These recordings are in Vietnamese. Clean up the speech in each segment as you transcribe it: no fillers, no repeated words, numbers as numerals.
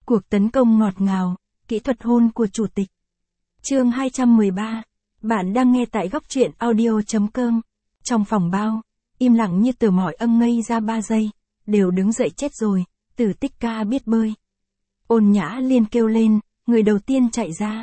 Cuộc tấn công ngọt ngào, kỹ thuật hôn của chủ tịch. Chương 213. Bạn đang nghe tại góc truyện audio.com. Trong phòng bao, im lặng như tờ mỏi ngây ra 3 giây, đều đứng dậy chết rồi, Tử Tích ca biết bơi. Ôn Nhã Liên kêu lên, người đầu tiên chạy ra.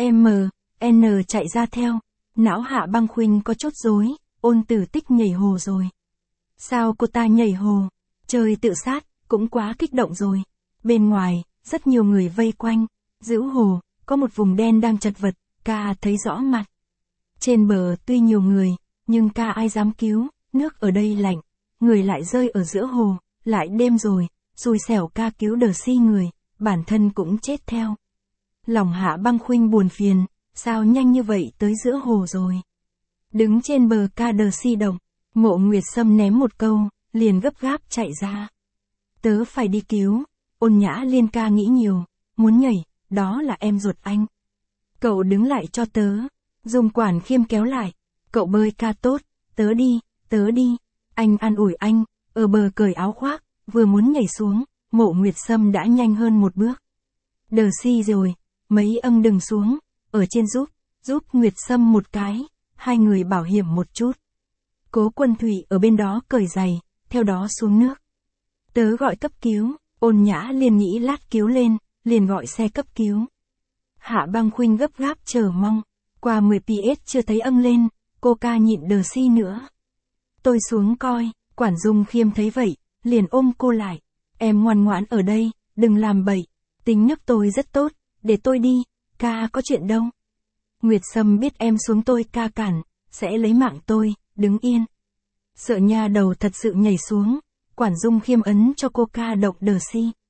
N chạy ra theo. Não Hạ Băng Khuynh có chút rối, Ôn Tử Tích nhảy hồ rồi. Sao cô ta nhảy hồ? Chơi tự sát, cũng quá kích động rồi. Bên ngoài, rất nhiều người vây quanh. Giữa hồ, có một vùng đen đang chật vật, ca thấy rõ mặt. Trên bờ tuy nhiều người, nhưng ca ai dám cứu, nước ở đây lạnh. Người lại rơi ở giữa hồ, lại đêm rồi, xui xẻo ca cứu Đờ người, bản thân cũng chết theo. Lòng Hạ Băng Khuynh buồn phiền, sao nhanh như vậy tới giữa hồ rồi. Đứng trên bờ ca Đờ động, Mộ Nguyệt Sâm ném một câu, liền gấp gáp chạy ra. Tớ phải đi cứu. Ôn Nhã Liên ca nghĩ nhiều, muốn nhảy, đó là em ruột anh. Cậu đứng lại cho tớ. Dung Quản Khiêm kéo lại. Cậu bơi ca tốt, tớ đi. Anh an ủi anh, ở bờ cởi áo khoác, vừa muốn nhảy xuống, Mộ Nguyệt Sâm đã nhanh hơn một bước. Đờ rồi, mấy đừng xuống, ở trên giúp Nguyệt Sâm một cái, hai người bảo hiểm một chút. Cố Quân Thụy ở bên đó cởi giày, theo đó xuống nước. Tớ gọi cấp cứu. Ôn Nhã Liên nghĩ lát cứu lên, liền gọi xe cấp cứu. Hạ Băng Khuynh gấp gáp chờ mong. Qua 10 PS chưa thấy lên, cô ca nhịn Đờ nữa. Tôi xuống coi, Quản Dung Khiêm thấy vậy, liền ôm cô lại. Em ngoan ngoãn ở đây, đừng làm bậy. Tính nước tôi rất tốt, để tôi đi, ca có chuyện đâu. Nguyệt Sâm biết em xuống tôi ca cản, sẽ lấy mạng tôi, đứng yên. Sợ nha đầu thật sự nhảy xuống. Quản Dung Khiêm ấn cho cô ca động Đờ.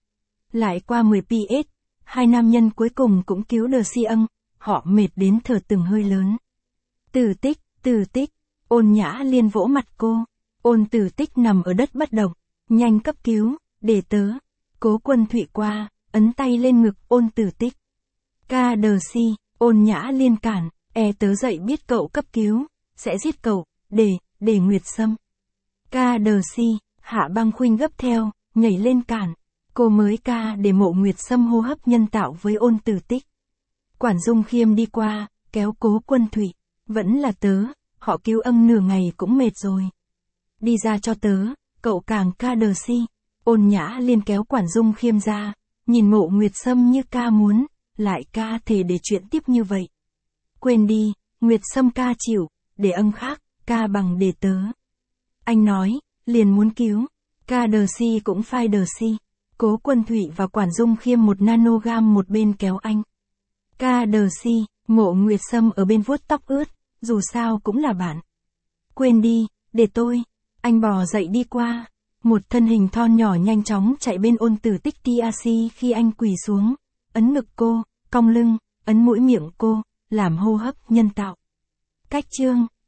Lại qua 10 PS, hai nam nhân cuối cùng cũng cứu Đờ họ mệt đến thở từng hơi lớn. Tử tích, Ôn Nhã Liên vỗ mặt cô. Ôn Tử Tích nằm ở đất bất động, nhanh cấp cứu, để tớ. Cố Quân Thụy qua, ấn tay lên ngực Ôn Tử Tích. Ca Đờ. Ôn Nhã Liên cản, tớ dậy biết cậu cấp cứu, sẽ giết cậu, để Nguyệt Sâm. Ca Đờ. Hạ Băng Khuynh gấp theo, nhảy lên cản. Cô mới ca để Mộ Nguyệt Sâm hô hấp nhân tạo với Ôn Tử Tích. Quản Dung Khiêm đi qua, kéo Cố Quân Thụy. Vẫn là tớ, họ cứu nửa ngày cũng mệt rồi. Đi ra cho tớ, cậu càng ca Đờ. Ôn Nhã Liên kéo Quản Dung Khiêm ra, nhìn Mộ Nguyệt Sâm như ca muốn, lại ca thể để chuyện tiếp như vậy. Quên đi, Nguyệt Sâm ca chịu, để khác, ca bằng để tớ. Anh nói, liền muốn cứu. Ca Đờ cũng phai Đờ. Cố Quân Thụy và Quản Dung Khiêm một nanogam một bên kéo anh. Ca Đờ. Mộ Nguyệt Sâm ở bên vuốt tóc ướt, dù sao cũng là bạn. Quên đi, để tôi. Anh bò dậy đi qua. Một thân hình thon nhỏ nhanh chóng chạy bên Ôn Tử Tích khi anh quỳ xuống. Ấn ngực cô, cong lưng, ấn mũi miệng cô, làm hô hấp nhân tạo. Cách chương.